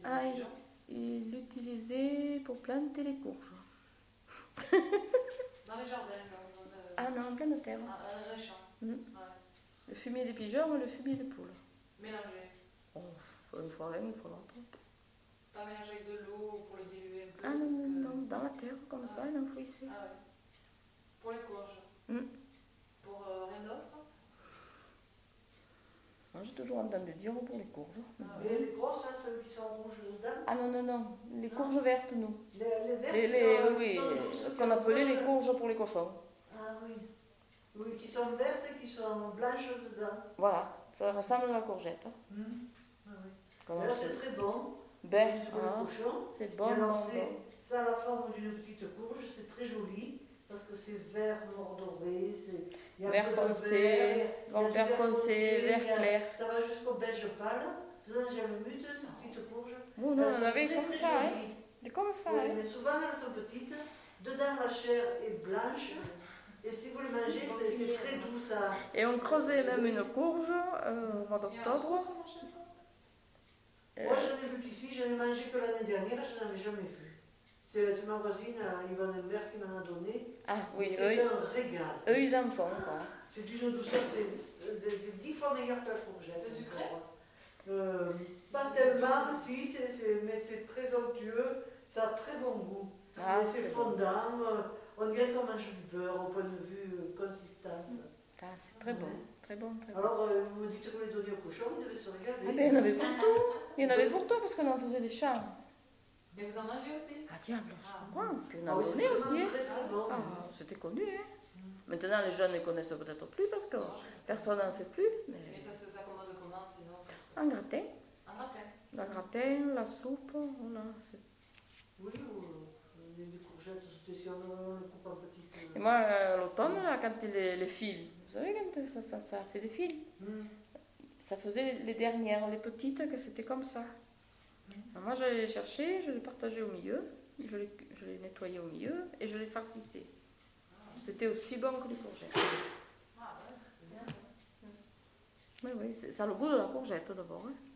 Ah, les pigeons. il l'utilisait pour planter les courges. Dans les jardins, comme dans, Ah non, en pleine terre. dans un champ. Mm. Ouais. Le fumier des pigeons et le fumier des poules. Mélangé. Oh, une fois rien, une fois l'autre. Pas mélangé avec de l'eau pour le diluer un peu. Ah non, parce non, que... non, dans la terre, comme ça, il enfouissait. Ah ouais. Pour les courges. Mm. Pour rien d'autre. Moi, j'ai toujours entendu dire pour les courges. Et les grosses, hein, celles qui sont rouges dedans. Ah non, non, non, les courges vertes, nous. Les vertes, Oui, qui sont douces, qu'on appelait les courges pour les cochons. Ah oui. Oui, qui sont vertes et qui sont blanches dedans. Voilà, ça ressemble à la courgette. Ah oui. Qu'on Alors appelle- c'est très bon. Ben, Pour ah, le cochon. c'est Et bon, alors bon, c'est bon. ça a la forme d'une petite courge, c'est très joli parce que c'est vert noir doré, il y a un Vert peu de foncé, vert, il y a du vert foncé, vert il y a- clair. Ça va jusqu'au beige pâle. Dedans j'aime mute ces petites courges. Bon, non, Elles on sont avait très, comme très ça, hein. jolies. C'est comme ça, Oui, hein. mais souvent elles sont petites. Dedans la chair est blanche. Et si vous le mangez, c'est très doux ça. Et on creusait même une courge au mois d'octobre. Moi j'en ai vu qu'ici, j'en ai mangé que l'année dernière, je n'en avais jamais vu. C'est ma voisine, Yvonne Humbert, qui m'en a donné. Ah oui, C'est eux, un régal. ils en font, quoi. C'est d'une douceur, c'est 10 fois meilleur que la courgette. C'est sucré Pas tellement, si, mais c'est très onctueux, ça a très bon goût. Ah, Mais c'est c'est bon. fondant, on dirait qu'on mange du beurre au point de vue consistance. Ah, c'est très bon, très bon, très bon. Alors, vous me dites que vous les donnez aux cochons, ils devaient se régaler. Ah ben, il y en avait pour tout. Il y en avait pour tout, parce qu'on en faisait des champs. Mais vous en mangez aussi. Ah diable, je comprends. Puis on Ah en oui, c'est donnait aussi, vraiment hein. très très bon. Ah, c'était connu, hein. Maintenant, les jeunes ne connaissent peut-être plus, parce que personne n'en fait plus. Mais Mais ça commande comment sinon ça un gratin. Un gratin. La gratin, la soupe, voilà. Oui, ou des courgettes, c'était si on le coupe en petites. Et moi, à l'automne, là, quand les fils, vous savez, quand ça fait des fils, ça faisait les dernières, les petites, que c'était comme ça. Alors moi, je les cherchais, je les partageais au milieu, je les nettoyais au milieu et je les farcissais. C'était aussi bon que les courgettes. Ah ouais, c'est bien. Oui, oui, ça a le goût de la courgette d'abord. Hein.